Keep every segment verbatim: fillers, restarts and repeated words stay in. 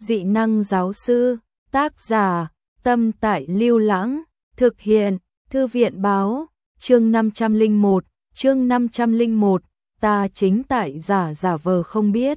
Dị năng giáo sư, tác giả, Tâm Tại Lưu Lãng, thực hiện, Thư viện báo, chương năm trăm lẻ một, chương năm trăm lẻ một, ta chính tại giả giả vờ không biết.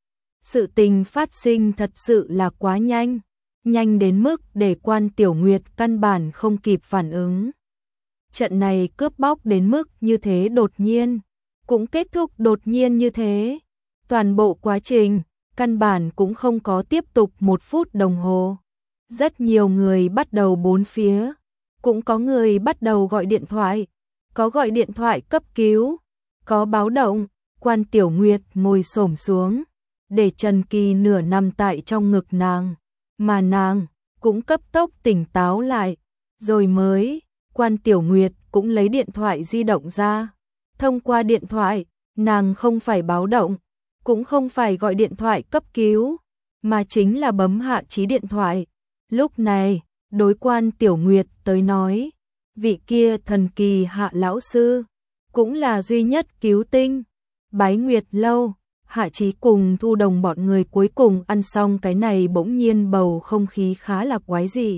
Sự tình phát sinh thật sự là quá nhanh, nhanh đến mức để Quan Tiểu Nguyệt căn bản không kịp phản ứng. Trận này cướp bóc đến mức như thế đột nhiên, cũng kết thúc đột nhiên như thế. Toàn bộ quá trình, căn bản cũng không có tiếp tục một phút đồng hồ. Rất nhiều người bắt đầu bốn phía, cũng có người bắt đầu gọi điện thoại, có gọi điện thoại cấp cứu, có báo động. Quan Tiểu Nguyệt ngồi xổm xuống, để Trần Kỳ nửa nằm tại trong ngực nàng, mà nàng cũng cấp tốc tỉnh táo lại, rồi mới, Quan Tiểu Nguyệt cũng lấy điện thoại di động ra. Thông qua điện thoại, nàng không phải báo động, cũng không phải gọi điện thoại cấp cứu, mà chính là bấm Hạ Chí điện thoại. Lúc này, đối Quan Tiểu Nguyệt tới nói, vị kia thần kỳ Hạ lão sư, cũng là duy nhất cứu tinh. Bái Nguyệt lâu, Hạ Chí cùng Thu Đồng bọn người cuối cùng ăn xong cái này bỗng nhiên bầu không khí khá là quái dị.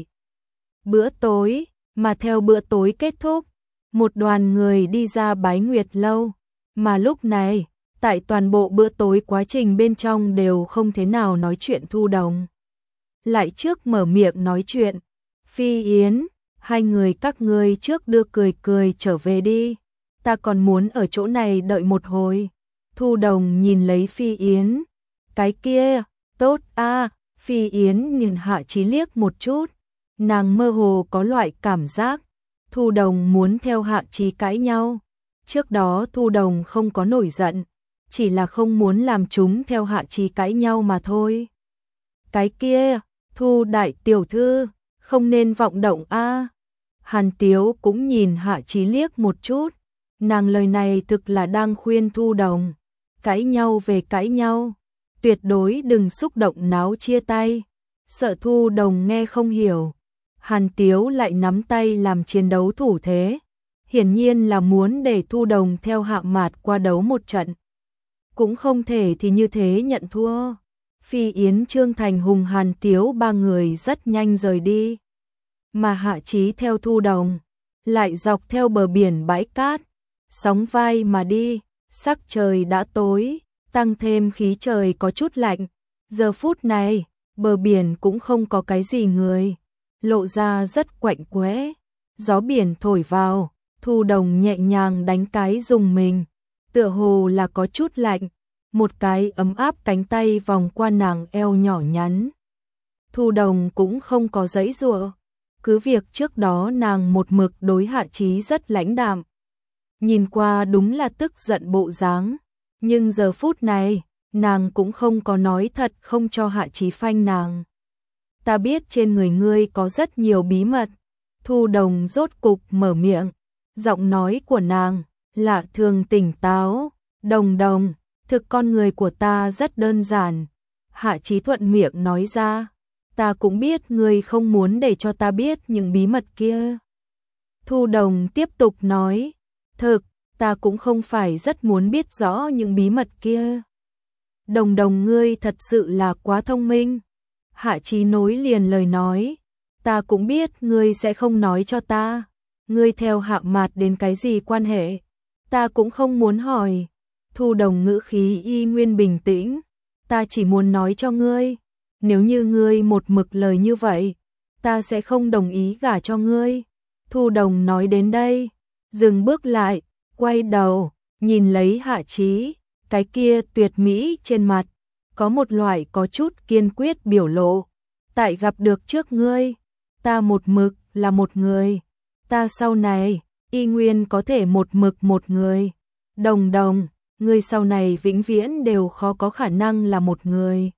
Bữa tối, mà theo bữa tối kết thúc, một đoàn người đi ra Bái Nguyệt lâu, mà lúc này, tại toàn bộ bữa tối quá trình bên trong đều không thế nào nói chuyện. Thu Đồng lại trước mở miệng nói chuyện, Phi Yến, hai người các ngươi trước đưa cười cười trở về đi, ta còn muốn ở chỗ này đợi một hồi. Thu Đồng nhìn lấy Phi Yến, cái kia, tốt a. Phi Yến nhìn Hạ Chí liếc một chút, nàng mơ hồ có loại cảm giác, Thu Đồng muốn theo Hạ Chí cãi nhau. Trước đó Thu Đồng không có nổi giận, chỉ là không muốn làm chúng theo Hạ Chí cãi nhau mà thôi. Cái kia, Thu đại tiểu thư, không nên vọng động a. Hàn Tiếu cũng nhìn Hạ Chí liếc một chút, nàng lời này thực là đang khuyên Thu Đồng, cãi nhau về cãi nhau, tuyệt đối đừng xúc động náo chia tay. Sợ Thu Đồng nghe không hiểu, Hàn Tiếu lại nắm tay làm chiến đấu thủ thế, hiển nhiên là muốn để Thu Đồng theo Hạ Mạt qua đấu một trận. Cũng không thể thì như thế nhận thua. Phi Yến, Trương Thành Hùng, Hàn Tiếu ba người rất nhanh rời đi, mà Hạ Chí theo Thu Đồng lại dọc theo bờ biển bãi cát, sóng vai mà đi. Sắc trời đã tối, tăng thêm khí trời có chút lạnh. Giờ phút này, bờ biển cũng không có cái gì người, lộ ra rất quạnh quẽ. Gió biển thổi vào, Thu Đồng nhẹ nhàng đánh cái dùng mình, tựa hồ là có chút lạnh. Một cái ấm áp cánh tay vòng qua nàng eo nhỏ nhắn. Thu Đồng cũng không có giãy giụa, cứ việc trước đó nàng một mực đối Hạ Chí rất lãnh đạm, nhìn qua đúng là tức giận bộ dáng, nhưng giờ phút này, nàng cũng không có nói thật không cho Hạ Chí phanh nàng. Ta biết trên người ngươi có rất nhiều bí mật. Thu Đồng rốt cục mở miệng, giọng nói của nàng lạ thường tỉnh táo. Đồng Đồng, thực con người của ta rất đơn giản. Hạ Chí thuận miệng nói ra, ta cũng biết ngươi không muốn để cho ta biết những bí mật kia. Thu Đồng tiếp tục nói, thực, ta cũng không phải rất muốn biết rõ những bí mật kia. Đồng Đồng, ngươi thật sự là quá thông minh. Hạ Chí nối liền lời nói, ta cũng biết ngươi sẽ không nói cho ta. Ngươi theo Hạ Mạt đến cái gì quan hệ, ta cũng không muốn hỏi. Thu Đồng ngữ khí y nguyên bình tĩnh, ta chỉ muốn nói cho ngươi, nếu như ngươi một mực lời như vậy, ta sẽ không đồng ý gả cho ngươi. Thu Đồng nói đến đây, dừng bước lại, quay đầu, nhìn lấy Hạ Chí, cái kia tuyệt mỹ trên mặt, có một loại có chút kiên quyết biểu lộ. Tại gặp được trước ngươi, ta một mực là một người, ta sau này, y nguyên có thể một mực một người. Đồng Đồng, ngươi sau này vĩnh viễn đều khó có khả năng là một người.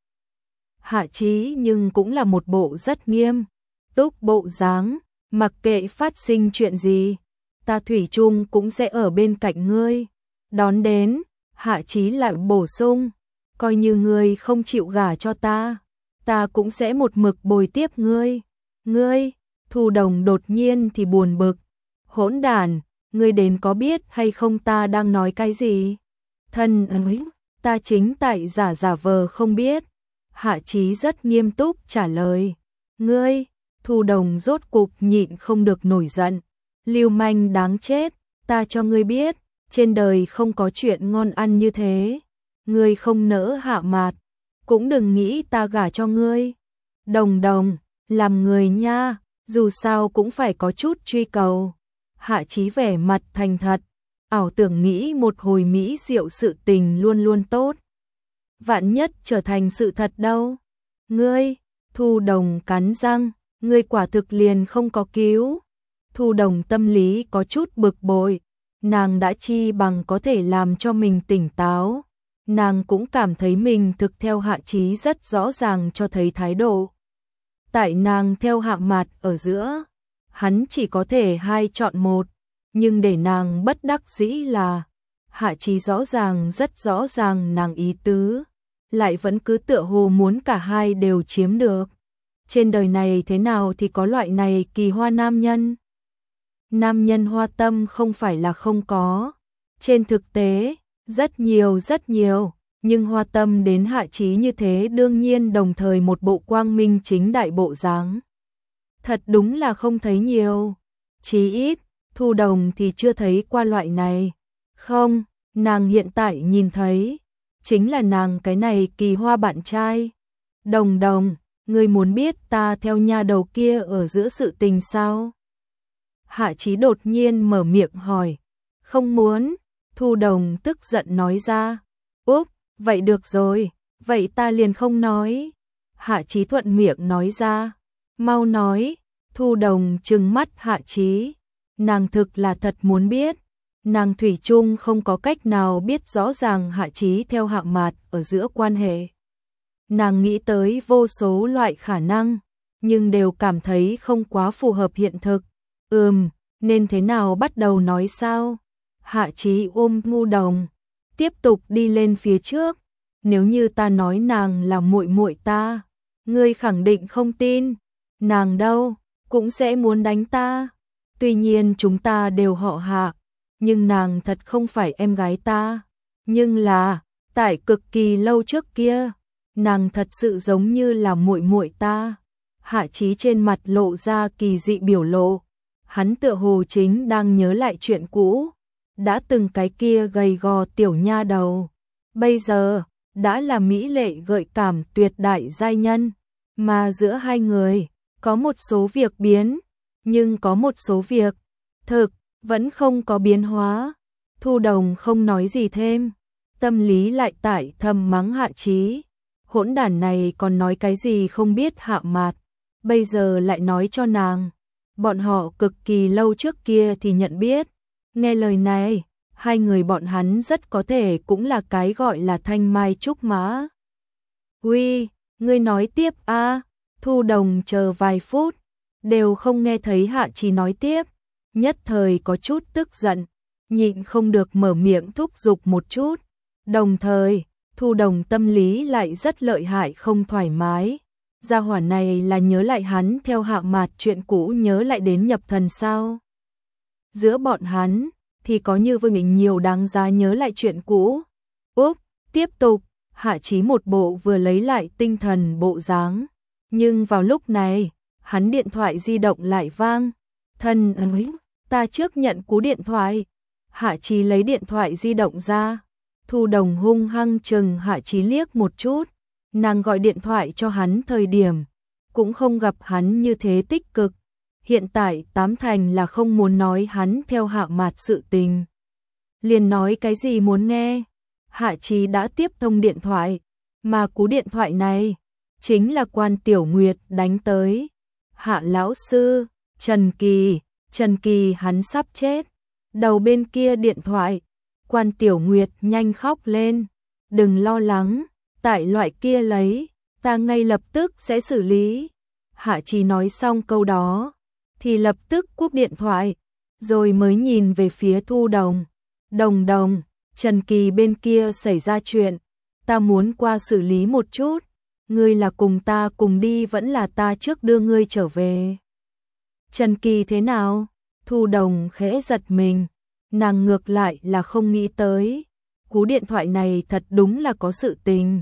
Hạ Chí nhưng cũng là một bộ rất nghiêm túc bộ dáng, mặc kệ phát sinh chuyện gì, ta thủy chung cũng sẽ ở bên cạnh ngươi. Đón đến, Hạ Chí lại bổ sung, coi như ngươi không chịu gả cho ta, ta cũng sẽ một mực bồi tiếp ngươi. Ngươi, Thu Đồng đột nhiên thì buồn bực, hỗn đản, ngươi đến có biết hay không ta đang nói cái gì? Thân ơi, ta chính tại giả giả vờ không biết. Hạ Chí rất nghiêm túc trả lời. Ngươi, Thu Đồng rốt cục nhịn không được nổi giận. Lưu manh đáng chết, ta cho ngươi biết, trên đời không có chuyện ngon ăn như thế. Ngươi không nỡ Hạ Mạt, cũng đừng nghĩ ta gả cho ngươi. Đồng Đồng, làm người nha, dù sao cũng phải có chút truy cầu. Hạ Chí vẻ mặt thành thật, ảo tưởng nghĩ một hồi mỹ diệu sự tình luôn luôn tốt. Vạn nhất trở thành sự thật đâu. Ngươi, Thu Đồng cắn răng, ngươi quả thực liền không có cứu. Thu Đồng tâm lý có chút bực bội, nàng đã chi bằng có thể làm cho mình tỉnh táo. Nàng cũng cảm thấy mình thực theo Hạ Chí rất rõ ràng cho thấy thái độ. Tại nàng theo Hạ Mạt ở giữa, hắn chỉ có thể hai chọn một, nhưng để nàng bất đắc dĩ là Hạ Chí rõ ràng rất rõ ràng nàng ý tứ, lại vẫn cứ tựa hồ muốn cả hai đều chiếm được. Trên đời này thế nào thì có loại này kỳ hoa nam nhân. Nam nhân hoa tâm không phải là không có, trên thực tế, rất nhiều rất nhiều, nhưng hoa tâm đến Hạ Chí như thế đương nhiên đồng thời một bộ quang minh chính đại bộ dáng. Thật đúng là không thấy nhiều, chí ít, Thu Đồng thì chưa thấy qua loại này. Không, nàng hiện tại nhìn thấy, chính là nàng cái này kỳ hoa bạn trai. Đồng Đồng, ngươi muốn biết ta theo nha đầu kia ở giữa sự tình sao? Hạ Chí đột nhiên mở miệng hỏi. Không muốn, Thu Đồng tức giận nói ra. Úp, vậy được rồi, vậy ta liền không nói. Hạ Chí thuận miệng nói ra. Mau nói, Thu Đồng trừng mắt Hạ Chí. Nàng thực là thật muốn biết. Nàng thủy chung không có cách nào biết rõ ràng Hạ Chí theo Hạ Mạt ở giữa quan hệ. Nàng nghĩ tới vô số loại khả năng, nhưng đều cảm thấy không quá phù hợp hiện thực. Ừm, nên thế nào bắt đầu nói sao? Hạ Chí ôm Ngu Đồng, tiếp tục đi lên phía trước. Nếu như ta nói nàng là muội muội ta, ngươi khẳng định không tin. Nàng đâu, cũng sẽ muốn đánh ta. Tuy nhiên chúng ta đều họ Hạ, nhưng nàng thật không phải em gái ta. Nhưng là, tại cực kỳ lâu trước kia, nàng thật sự giống như là muội muội ta. Hạ Chí trên mặt lộ ra kỳ dị biểu lộ. Hắn tựa hồ chính đang nhớ lại chuyện cũ, đã từng cái kia gầy gò tiểu nha đầu, bây giờ đã là mỹ lệ gợi cảm tuyệt đại giai nhân, mà giữa hai người có một số việc biến, nhưng có một số việc thực vẫn không có biến hóa. Thu Đồng không nói gì thêm, tâm lý lại tại thầm mắng Hạ Chí, hỗn đản này còn nói cái gì không biết Hạ Mạt, bây giờ lại nói cho nàng. Bọn họ cực kỳ lâu trước kia thì nhận biết. Nghe lời này, hai người bọn hắn rất có thể cũng là cái gọi là thanh mai trúc mã. Uy, ngươi nói tiếp a. À? Thu Đồng chờ vài phút, đều không nghe thấy Hạ Chí nói tiếp. Nhất thời có chút tức giận, nhịn không được mở miệng thúc giục một chút. Đồng thời, Thu Đồng tâm lý lại rất lợi hại không thoải mái. Gia hỏa này là nhớ lại hắn theo Hạ Mạt chuyện cũ nhớ lại đến nhập thần sao? Giữa bọn hắn thì có như với mình nhiều đáng giá nhớ lại chuyện cũ. Úp, tiếp tục, Hạ Chí một bộ vừa lấy lại tinh thần bộ dáng. Nhưng vào lúc này, hắn điện thoại di động lại vang. Thân ơi, ta trước nhận cú điện thoại. Hạ Chí lấy điện thoại di động ra. Thu Đồng hung hăng chừng Hạ Chí liếc một chút. Nàng gọi điện thoại cho hắn thời điểm, cũng không gặp hắn như thế tích cực. Hiện tại tám thành là không muốn nói hắn theo Hạ Mạt sự tình. Liền nói cái gì muốn nghe. Hạ Chí đã tiếp thông điện thoại, mà cú điện thoại này chính là Quan Tiểu Nguyệt đánh tới. Hạ lão sư, Trần Kỳ, Trần Kỳ hắn sắp chết. Đầu bên kia điện thoại, Quan Tiểu Nguyệt nhanh khóc lên. Đừng lo lắng, tại loại kia lấy, ta ngay lập tức sẽ xử lý. Hạ Chí nói xong câu đó, thì lập tức cúp điện thoại, rồi mới nhìn về phía Thu Đồng. Đồng Đồng, Trần Kỳ bên kia xảy ra chuyện, ta muốn qua xử lý một chút. Ngươi là cùng ta cùng đi vẫn là ta trước đưa ngươi trở về? Trần Kỳ thế nào? Thu Đồng khẽ giật mình, nàng ngược lại là không nghĩ tới. Cú điện thoại này thật đúng là có sự tình.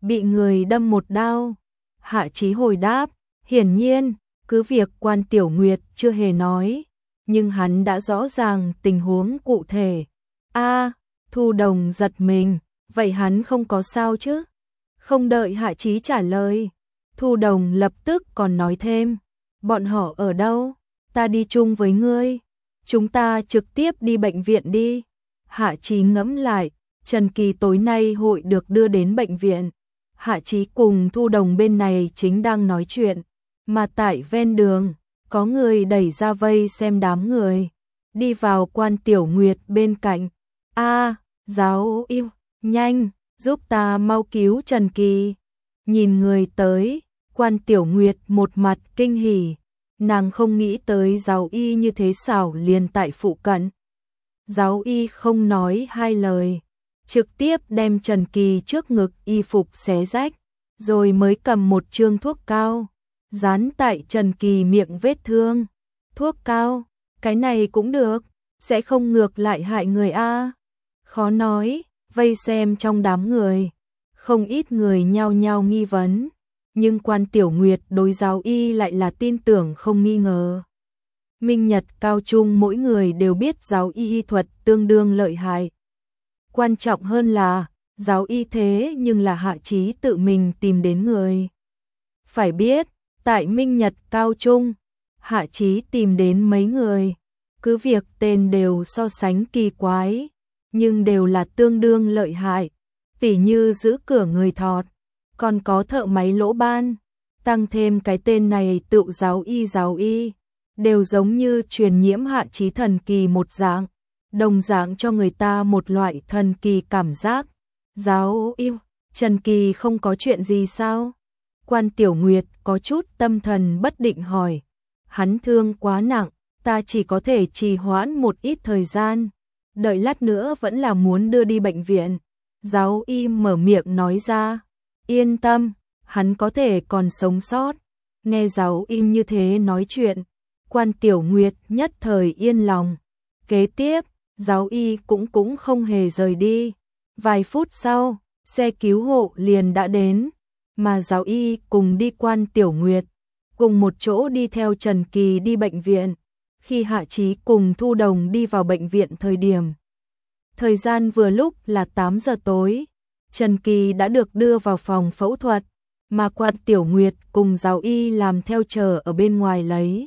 bị người đâm một đao. Hạ Chí hồi đáp, hiển nhiên, cứ việc Quan Tiểu Nguyệt chưa hề nói, nhưng hắn đã rõ ràng tình huống cụ thể. A, Thu Đồng giật mình, vậy hắn không có sao chứ? Không đợi Hạ Chí trả lời, Thu Đồng lập tức còn nói thêm, bọn họ ở đâu? Ta đi chung với ngươi. Chúng ta trực tiếp đi bệnh viện đi. Hạ Chí ngẫm lại, Trần Kỳ tối nay hội được đưa đến bệnh viện. Hạ Chí cùng Thu Đồng bên này chính đang nói chuyện, mà tại ven đường, có người đẩy ra vây xem đám người. Đi vào Quan Tiểu Nguyệt bên cạnh. A, giáo yêu, nhanh, giúp ta mau cứu Trần Kỳ. Nhìn người tới, Quan Tiểu Nguyệt một mặt kinh hỉ. Nàng không nghĩ tới giáo y như thế xảo liền tại phụ cận. Giáo y không nói hai lời, trực tiếp đem Trần Kỳ trước ngực y phục xé rách, rồi mới cầm một chương thuốc cao, dán tại Trần Kỳ miệng vết thương. Thuốc cao, cái này cũng được, sẽ không ngược lại hại người a. Khó nói, vây xem trong đám người, không ít người nhao nhao nghi vấn, nhưng Quan Tiểu Nguyệt đối giáo y lại là tin tưởng không nghi ngờ. Minh Nhật cao trung mỗi người đều biết giáo y y thuật tương đương lợi hại. Quan trọng hơn là, giáo y thế nhưng là Hạ Chí tự mình tìm đến người. Phải biết, tại Minh Nhật cao trung, Hạ Chí tìm đến mấy người, cứ việc tên đều so sánh kỳ quái, nhưng đều là tương đương lợi hại, tỉ như giữ cửa người thọt, còn có thợ máy lỗ ban, tăng thêm cái tên này tự giáo y giáo y, đều giống như truyền nhiễm Hạ Chí thần kỳ một dạng, đồng dạng cho người ta một loại thần kỳ cảm giác. Giáo yêu, Trần Kỳ không có chuyện gì sao? Quan Tiểu Nguyệt có chút tâm thần bất định hỏi. Hắn thương quá nặng, ta chỉ có thể trì hoãn một ít thời gian, đợi lát nữa vẫn là muốn đưa đi bệnh viện. Giáo y mở miệng nói ra, yên tâm, hắn có thể còn sống sót. Nghe giáo y như thế nói chuyện, Quan Tiểu Nguyệt nhất thời yên lòng. Kế tiếp, giáo y cũng cũng không hề rời đi. Vài phút sau, xe cứu hộ liền đã đến, mà giáo y cùng đi Quan Tiểu Nguyệt, cùng một chỗ đi theo Trần Kỳ đi bệnh viện. Khi Hạ Chí cùng Thu Đồng đi vào bệnh viện thời điểm, thời gian vừa lúc là tám giờ tối, Trần Kỳ đã được đưa vào phòng phẫu thuật, mà Quan Tiểu Nguyệt cùng giáo y làm theo chờ ở bên ngoài lấy.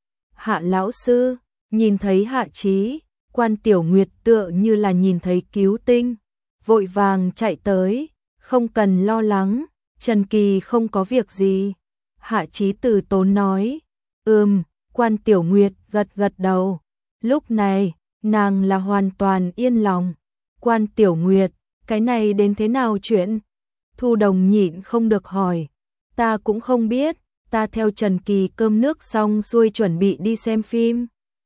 Hạ lão sư, nhìn thấy Hạ Chí, Quan Tiểu Nguyệt tựa như là nhìn thấy cứu tinh, vội vàng chạy tới, không cần lo lắng, Trần Kỳ không có việc gì. Hạ Chí từ tốn nói, ừm, Quan Tiểu Nguyệt gật gật đầu. Lúc này, nàng là hoàn toàn yên lòng. Quan Tiểu Nguyệt, cái này đến thế nào chuyện? Thu Đồng nhịn không được hỏi. Ta cũng không biết, ta theo Trần Kỳ cơm nước xong xuôi chuẩn bị đi xem phim.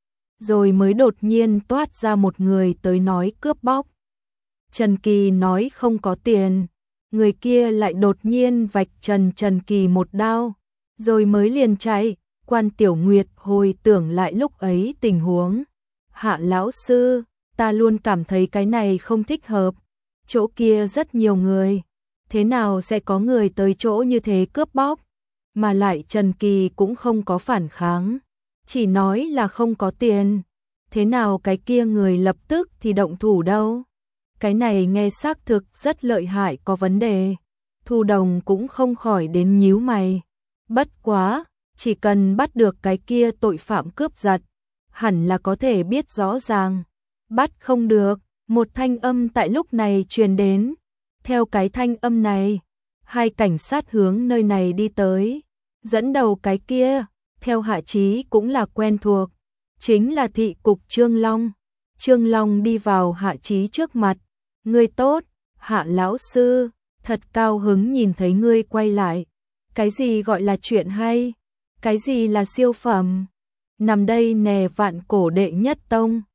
Rồi mới đột nhiên toát ra một người tới nói cướp bóc. Trần Kỳ nói không có tiền, người kia lại đột nhiên vạch trần Trần Kỳ một đao, rồi mới liền chạy. Quan Tiểu Nguyệt hồi tưởng lại lúc ấy tình huống. Hạ lão sư, ta luôn cảm thấy cái này không thích hợp, chỗ kia rất nhiều người, thế nào sẽ có người tới chỗ như thế cướp bóc, mà lại Trần Kỳ cũng không có phản kháng, chỉ nói là không có tiền, thế nào cái kia người lập tức thì động thủ đâu. Cái này nghe xác thực rất lợi hại có vấn đề. Thu Đồng cũng không khỏi đến nhíu mày. Bất quá, chỉ cần bắt được cái kia tội phạm cướp giật, hẳn là có thể biết rõ ràng. Bắt không được, một thanh âm tại lúc này truyền đến. Theo cái thanh âm này, hai cảnh sát hướng nơi này đi tới. Dẫn đầu cái kia, theo Hạ Chí cũng là quen thuộc, chính là thị cục Trương Long. Trương Long đi vào Hạ Chí trước mặt. Ngươi tốt, Hạ lão sư, thật cao hứng nhìn thấy ngươi quay lại. Cái gì gọi là chuyện hay? Cái gì là siêu phẩm? Nằm đây nè vạn cổ đệ nhất tông,